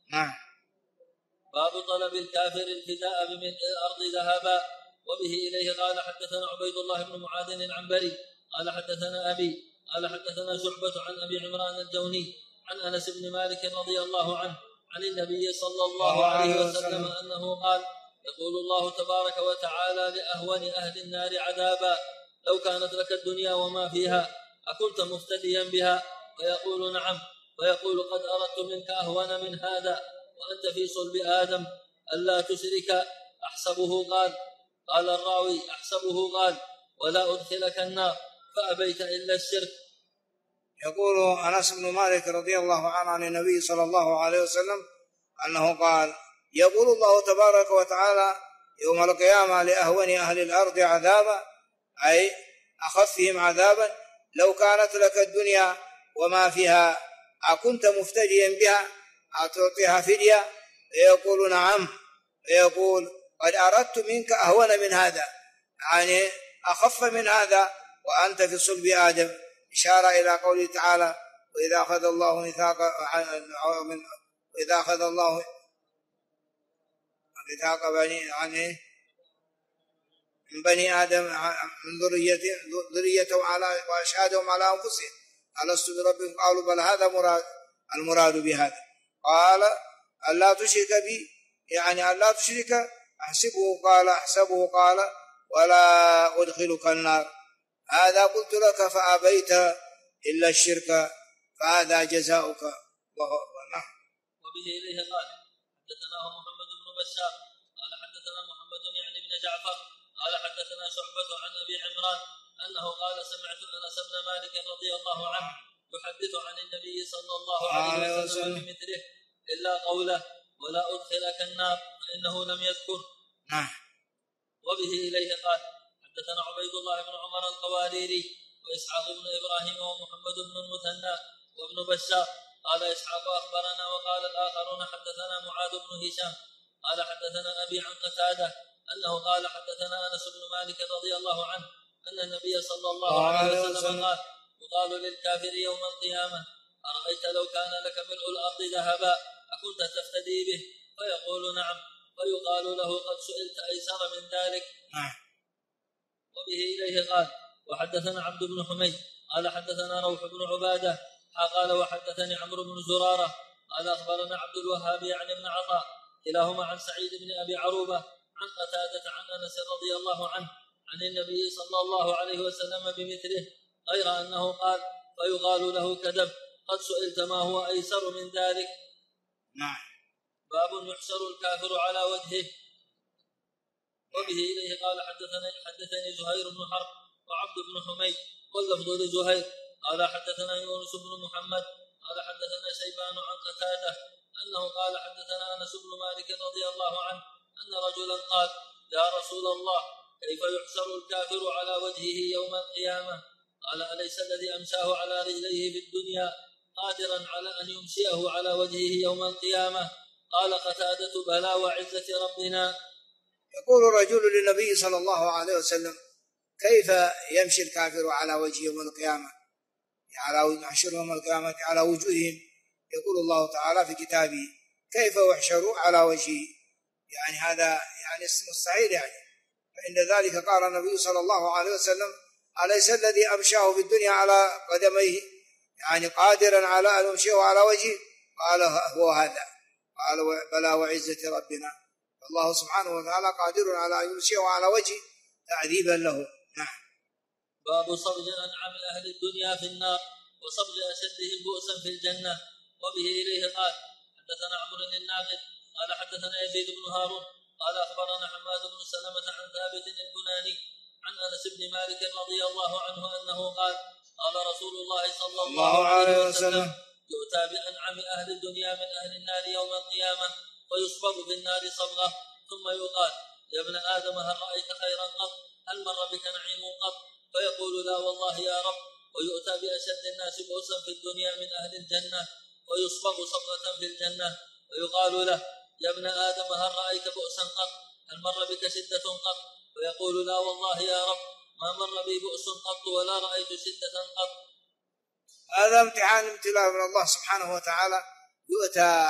باب طلب الكافر الفداء بملء الأرض ذهبا. وبه إليه قال حدثنا عبيد الله بن معاذ العنبري قال حدثنا أبي قال حدثنا شعبة عن أبي عمران الجوني عن أنس بن مالك رضي الله عنه عن النبي صلى الله عليه وسلم أنه قال يقول الله تبارك وتعالى لأهون أهل النار عذابا لو كانت لك الدنيا وما فيها أكنت مفتديا بها؟ فيقول نعم، ويقول قد أردت منك أهون من هذا وأنت في صلب آدم ألا تشرك. أحسبه قال الراوي أحسبه قال ولا أدخلك النار فأبيت إلا الشرك. يقول أنس بن مالك رضي الله عنه عن النبي صلى الله عليه وسلم أنه قال يقول الله تبارك وتعالى يوم القيامة لأهون أهل الأرض عذابا أي أخفهم عذابا لو كانت لك الدنيا وما فيها أكنت مفتديا بها أتعطيها فدية؟ يقول نعم، يقول قد أردت منك أهون من هذا، يعني أخف من هذا وأنت في صلب آدم، إشارة إلى قوله تعالى وإذا أخذ الله ميثاق من بني آدم من ذريته وأشهدهم على أنفسهم ألست بربكم قالوا بل هذا المراد بهذا. قال ألا تشرك بي يعني ألا تشرك أحسبه قال ولا أدخلك النار هذا قلت لك فأبيت إلا الشرك فهذا جزاؤك. الله أكبر. وبه إليه قال حدثناه محمد بن بشار قال حدثنا محمد يعني بن جعفر قال حدثنا شعبة عن أبي عمران أنه قال سمعت أنس بن مالك رضي الله عنه يحدث عن النبي صلى الله عليه وسلم بمثله إلا قوله ولا أدخلك النار فإنه لم يذكر. وبه إليه قال حدثنا عبيد الله بن عمر القواريري وإسحاق بن إبراهيم ومحمد بن المثنى وابن بشار قال إسحاق أخبرنا وقال الآخرون حدثنا معاذ بن هشام قال حدثنا أبي عن قتادة أنه قال حدثنا أنس بن مالك رضي الله عنه أن النبي صلى الله عليه وسلم قال يقال للكافر يوم القيامة أرأيت لو كان لك ملء الأرض ذهبا أكنت تفتدي به؟ فيقول نعم، ويقال له قد سئلت أيسر من ذلك. وبه إليه قال وحدثنا عبد بن حميد قال حدثنا روح بن عبادة قال وحدثني عمرو بن زرارة قال أخبرنا عبد الوهاب يعني ابن عطاء كلاهما عن سعيد بن أبي عروبة عن قتادة عن أنس رضي الله عنه عن النبي صلى الله عليه وسلم بمثله غير أنه قال فيقال له كذب قد سئلت ما هو أيسر من ذلك. نعم. باب يحشر الكافر على وجهه. وبه إليه قال حدثني زهير بن حرب وعبد بن حميد واللفظ لزهير قال حدثنا يونس بن محمد قال حدثنا شيبان عن قتادة أنه قال حدثنا أنس بن مالك رضي الله عنه أن رجلا قال يا رسول الله كيف يحشر الكافر على وجهه يوم القيامة؟ قال أليس الذي أمشاه على رجليه في الدنيا قادرا على أن يمشيه على وجهه يوم القيامة؟ قال قتادة بلى وعزة ربنا. يقول الرجل للنبي صلى الله عليه وسلم كيف يمشي الكافر على وجهه يوم القيامة، يحشر يوم القيامة على وجوههم. يقول الله تعالى في كتابه كيف يحشروا على وجهه، يعني هذا يعني مستحيل يعني. فإن ذلك قال النبي صلى الله عليه وسلم أليس الذي أمشاه في الدنيا على قدميه يعني قادرا على أن يمشيه على وجهه؟ قال هو هذا. قال بلى وعزة ربنا، الله سبحانه وتعالى قادر على أن يمشيه على وجهه تعذيبا له. نعم. باب صبر أنعم أهل الدنيا في النار وصبر أشدهم بؤسا في الجنة. وبه إليه قال حدثنا عمرو الناقد قال حدثنا يزيد بن هارون قال أخبرنا حماد بن سلمة عن ثابت البناني عن أنس بن مالك رضي الله عنه أنه قال قال رسول الله صلى الله عليه وسلم يؤتى بأنعم أهل الدنيا من أهل النار يوم القيامة ويصبغ في النار صبغة ثم يقال يا ابن آدم هل رأيت خيرا قط؟ هل مر بك نعيم قط؟ فيقول لا والله يا رب. ويؤتى بأشد الناس بؤسا في الدنيا من أهل الجنة ويصبغ صبغة في الجنة ويقال له يا ابن آدم هل رأيت بؤسا قط؟ هل مر بك شدة قط؟ ويقول لا والله يا رب ما مر بي بؤس قط ولا رأيت شدة قط. هذا امتحان ابتلاء من الله سبحانه وتعالى. يؤتى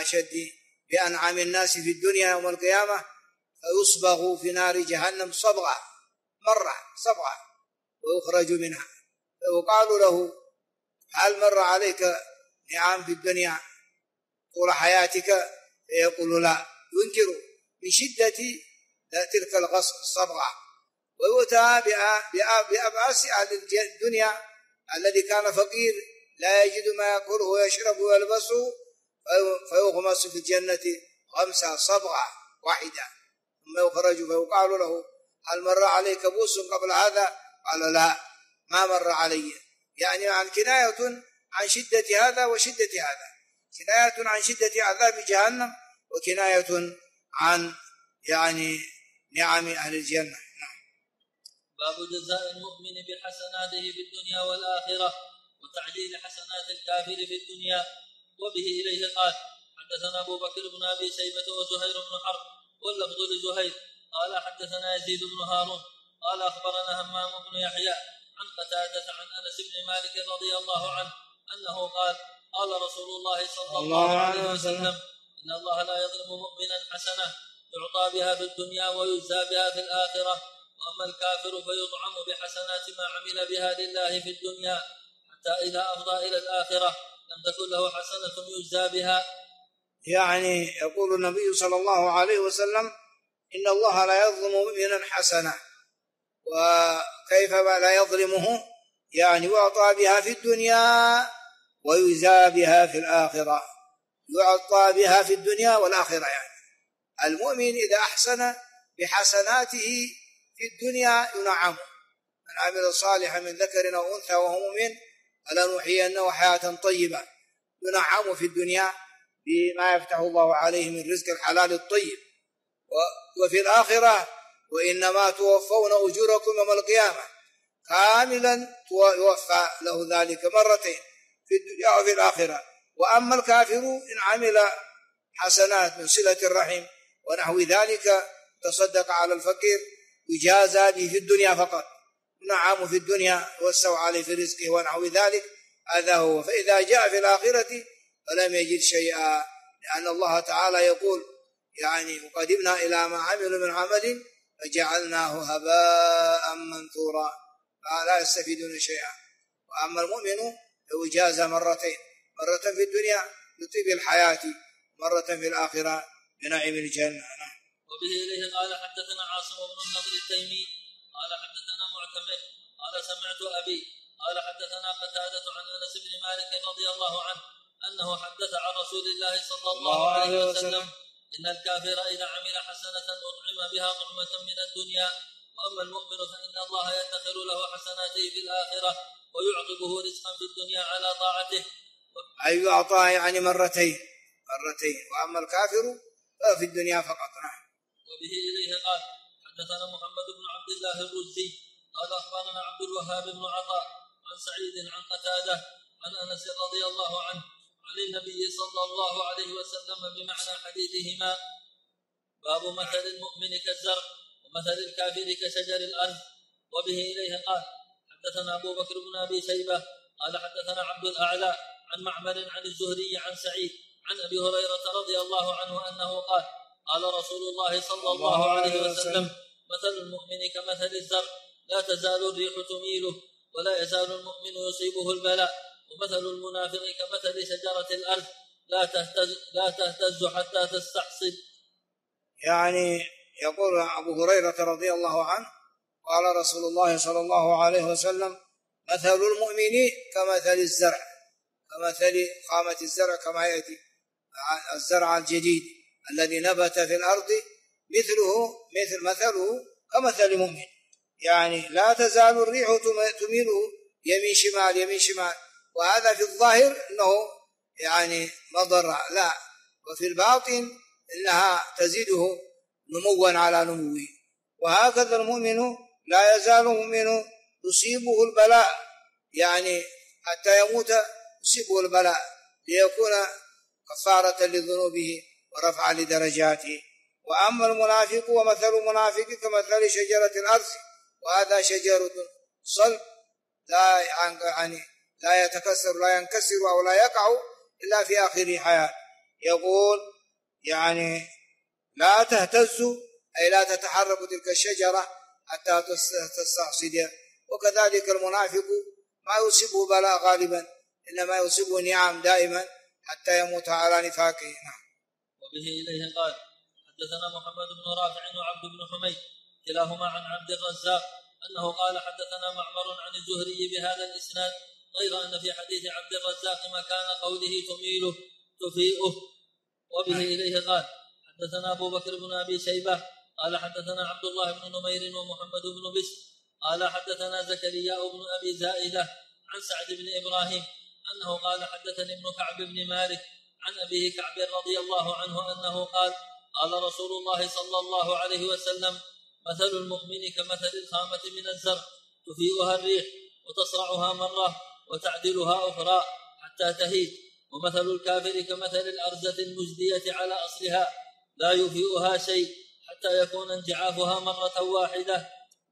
بأنعم الناس في الدنيا يوم القيامة فيصبغ في نار جهنم صبغة مرة صبغة ويخرج منها فيقال له هل مر عليك نعم في الدنيا طول حياتك؟ فيقول لا، ينكر من شدة تلك الصبغة. ويؤتى بأبعث أهل الدنيا الذي كان فقير لا يجد ما يأكله ويشرب ويلبسه فيغمس في الجنة غمسة صبغة واحدة ثم يخرج فيقال له هل مر عليك بؤس قبل هذا؟ قال لا ما مر علي، يعني عن كناية عن شدة هذا وشدة هذا، كناية عن شدة عذاب جهنم وكناية عن يعني نعم أهل الجنة. باب جزاء المؤمن بحسناته في الدنيا والآخرة وتعجيل حسنات الكافر في الدنيا. وبه إليه قال حدثنا أبو بكر بن أبي شيبة وزهير بن حرب واللفظ لزهير قال حدثنا يزيد بن هارون قال أخبرنا همام بن يحيى عن قتادة عن أنس بن مالك رضي الله عنه أنه قال قال رسول الله صلى الله عليه وسلم إن الله لا يظلم مؤمنا حسنة يعطى بها في الدنيا ويجزى بها في الآخرة، وأما الكافر فيطعم بحسنات ما عمل بها لله في الدنيا حتى إذا أفضى إلى الآخرة لم تكن له حسنة يجزى بها. يعني يقول النبي صلى الله عليه وسلم إن الله لا يظلم مؤمنا حسنة، وكيف لا يظلمه؟ يعني يعطى بها في الدنيا ويجزى بها في الآخرة، يعطى بها في الدنيا والآخرة. يعني المؤمن إذا أحسن بحسناته في الدنيا ينعم، من عمل صالحا من ذكر أو أنثى وهو مؤمن فلنحيينه حياة طيبة، ينعم في الدنيا بما يفتح الله عليه من رزق الحلال الطيب، وفي الآخرة وإنما توفون أجوركم يوم القيامة كاملا، يوفى له ذلك مرتين في الدنيا وفي الآخرة. وأما الكافر إن عمل حسنات من صلة الرحم ونحو ذلك تصدق على الفقير يجازى به في الدنيا فقط، ينعم في الدنيا يوسع عليه في رزقه ونحو ذلك، هذا هو. فإذا جاء في الآخرة فلم يجد شيئا، لأن الله تعالى يقول يعني وقدمنا إلى ما عملوا من عمل فجعلناه هباء منثورا، فلا يستفيدون شيئا. وأما المؤمن لو جاز مرتين، مرة في الدنيا بطيب الحياة، مرة في الآخرة بنعيم الجنة. وبه إليه قال حدثنا عاصم بن النضر التيمي قال حدثنا معتمر قال سمعت أبي قال حدثنا قتادة عن أنس بن مالك رضي الله عنه أنه حدث عن رسول الله صلى الله عليه وسلم إن الكافر إذا عمل حسنة أطعم بها طعمة من الدنيا، وأما المؤمن فإن الله يدخر له حسناته في الآخرة ويعقبه رزقا في الدنيا على طاعته. أي يعطى يعني مرتين، وأما الكافر ففي الدنيا فقط. وبه إليه قال حدثنا محمد بن عبد الله الرزي قال أخبرنا عبد الوهاب بن عطاء عن سعيد عن قتادة عن أنس رضي الله عنه عن النبي صلى الله عليه وسلم بمعنى حديثهما. باب مثل المؤمن كالزرع ومثل الكافر كشجر الأرض. وبه إليه قال حدثنا أبو بكر بن أبي شيبة قال حدثنا عبد الأعلى عن معمر عن الزهري عن سعيد عن أبي هريرة رضي الله عنه أنه قال قال رسول الله صلى الله عليه وسلم مثل المؤمن كمثل الزرع لا تزال الريح تميله ولا يزال المؤمن يصيبه البلاء، ومثل المنافق كمثل شجرة الأرض لا تهتز حتى تستحصد. يعني يقول أبو هريرة رضي الله عنه قال رسول الله صلى الله عليه وسلم مثل المؤمن كمثل الزرع، كمثل خامة الزرع كما يأتي الزرع الجديد الذي نبت في الأرض مثله كمثل المؤمن، يعني لا تزال الريح تميله يمين شمال، وهذا في الظاهر أنه يعني مضر، لا، وفي الباطن إنها تزيده نموا على نموه. وهكذا المؤمن لا يزال المؤمن يصيبه البلاء، يعني حتى يموت يصيبه البلاء ليكون كفارة لذنوبه ورفع لدرجاته. وأما المنافق ومثل المنافق كمثل شجرة الأرز، وهذا شجرة صلب لا يتكسر لا ينكسر أو لا يقع إلا في آخر حياة. يقول يعني لا تهتز أي لا تتحرك تلك الشجرة حتى تستحصد. وكذلك المنافق ما يصيبه بلاء غالبا، إنما يصيبه نعم دائما حتى يموت على نفاقه. وبه إليه قال حدثنا محمد بن رافع وعبد بن حميد كلاهما عن عبد الرزاق أنه قال حدثنا معمر عن الزهري بهذا الإسناد، غير أن في حديث عبد الرزاق مكان قوله تميله تفيئه. وبه إليه قال حدثنا أبو بكر بن أبي شيبة قال حدثنا عبد الله بن نمير ومحمد بن بشر قال حدثنا زكريا بن أبي زائدة عن سعد بن إبراهيم أنه قال حدثني ابن كعب بن مالك عن أبيه كعب رضي الله عنه أنه قال قال رسول الله صلى الله عليه وسلم مثل المؤمن كمثل الخامة من الزرع تفيئها الريح وتصرعها مرة وتعدلها أخرى حتى تهيج، ومثل الكافر كمثل الأرزة المجدية على أصلها لا يفيئها شيء حتى يكون انجعافها مرة واحدة.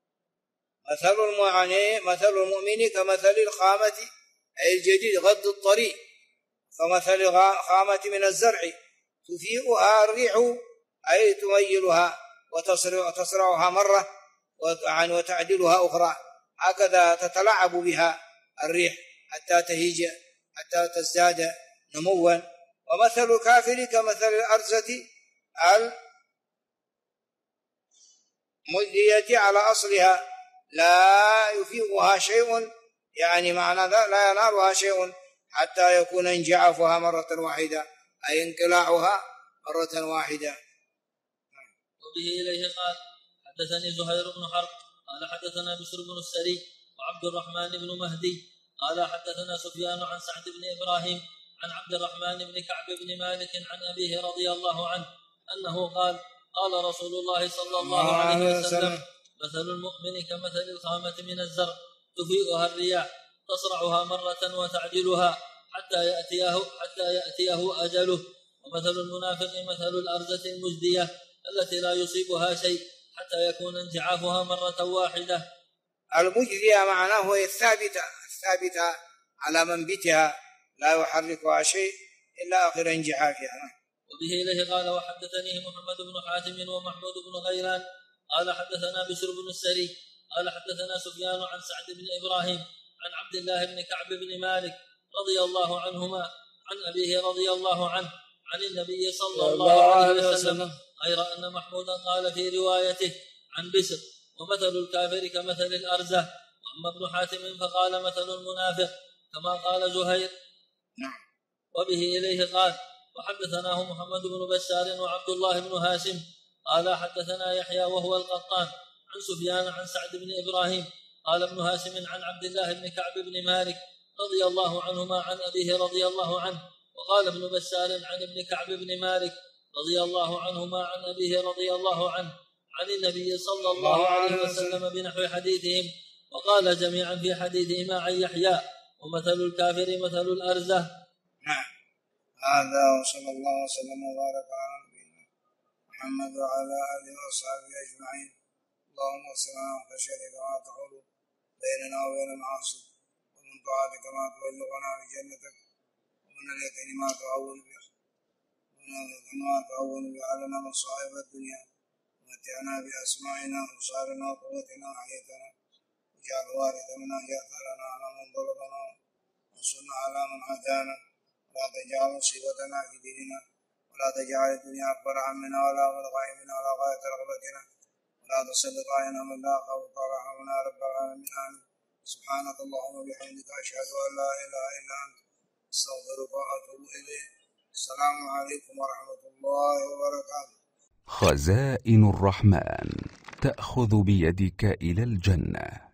مثل المؤمن كمثل الخامة أي الجديد غض الطريق، كمثل خامة من الزرع تفيئها الريح أي تميلها وتصرعها مرة وتعدلها أخرى، هكذا تتلعب بها الريح حتى تهيج حتى تزداد نموا. ومثل الكافر كمثل الأرزة المجدية على أصلها لا يفيئها شيء، يعني معنى لا ينالها شيء حتى يكون انجعافها مرة واحدة أي انقلاعها مرة واحدة. وبه إليه قال حدثني زهير بن حرب قال حدثنا بشر بن السري وعبد الرحمن بن مهدي قال حدثنا سفيان عن سعد بن إبراهيم عن عبد الرحمن بن كعب بن مالك عن أبيه رضي الله عنه أنه قال قال رسول الله صلى الله عليه وسلم مثل المؤمن كمثل الخامة من الزرع تفيئها الرياح تصرعها مرة وتعدلها حتى يأتيه أجله، ومثل المنافق مثل الأرزة المجدية التي لا يصيبها شيء حتى يكون انجعافها مرة واحدة. المجدية معناه الثابتة على منبتها لا يحركها شيء إلا آخر انجحافها. وبه إليه قال وحدثني محمد بن حاتم ومحمود بن غيلان قال حدثنا بشر بن السري قال حدثنا سفيان عن سعد بن إبراهيم عن عبد الله بن كعب بن مالك رضي الله عنهما عن أبيه رضي الله عنه عن النبي صلى الله عليه وسلم غير أن محمودا قال في روايته عن بشر ومثل الكافر كمثل الأرزة، وأما ابن حاتم فقال مثل المنافق كما قال زهير. وبه إليه قال وحدثناه محمد بن بشار وعبد الله بن هاشم قال حدثنا يحيى وهو القطان عن سفيان عن سعد بن إبراهيم قال ابن هاشم عن عبد الله بن كعب بن مالك رضي الله عنهما عن أبيه رضي الله عنه. وقال ابن بشار عن ابن كعب بن مالك رضي الله عنهما عن أبيه رضي الله عنه عن النبي صلى الله عليه وسلم بنحو حديثهم، وقال جميعا في حديثهما عن يحيى ومثل الكافر مثل الأرزة. هذا وصلى الله وسلم وبارك على نبينا محمد وعلى آله وصحبه أجمعين. اللهم صل على خشيتك كما تحول بيننا وبين معاصيك، ومن طاعتك ما تبلغنا بجنتك، ومن اليقين ما تهون به علينا مصائب الدنيا، ومتعنا بأسماعنا وأبصارنا وقوتنا وحياتنا، واجعل الوارث منا يأثرنا على من ظلمنا وانصرنا على من عادانا، ولا تجعل مصيبتنا في ديننا، ولا تجعل الدنيا أكبر همنا ولا مبلغ علمنا ولا غاية رغبتنا، ولا تسلط علينا من لا يخافك ويرحمنا يا رب العالمين. آمين. سبحانك اللهم وبحمدك أشهد أن لا إله إلا أنت أستغفرك وأتوب إليك. السلام عليكم ورحمة الله وبركاته. خزائن الرحمن تأخذ بيدك إلى الجنة.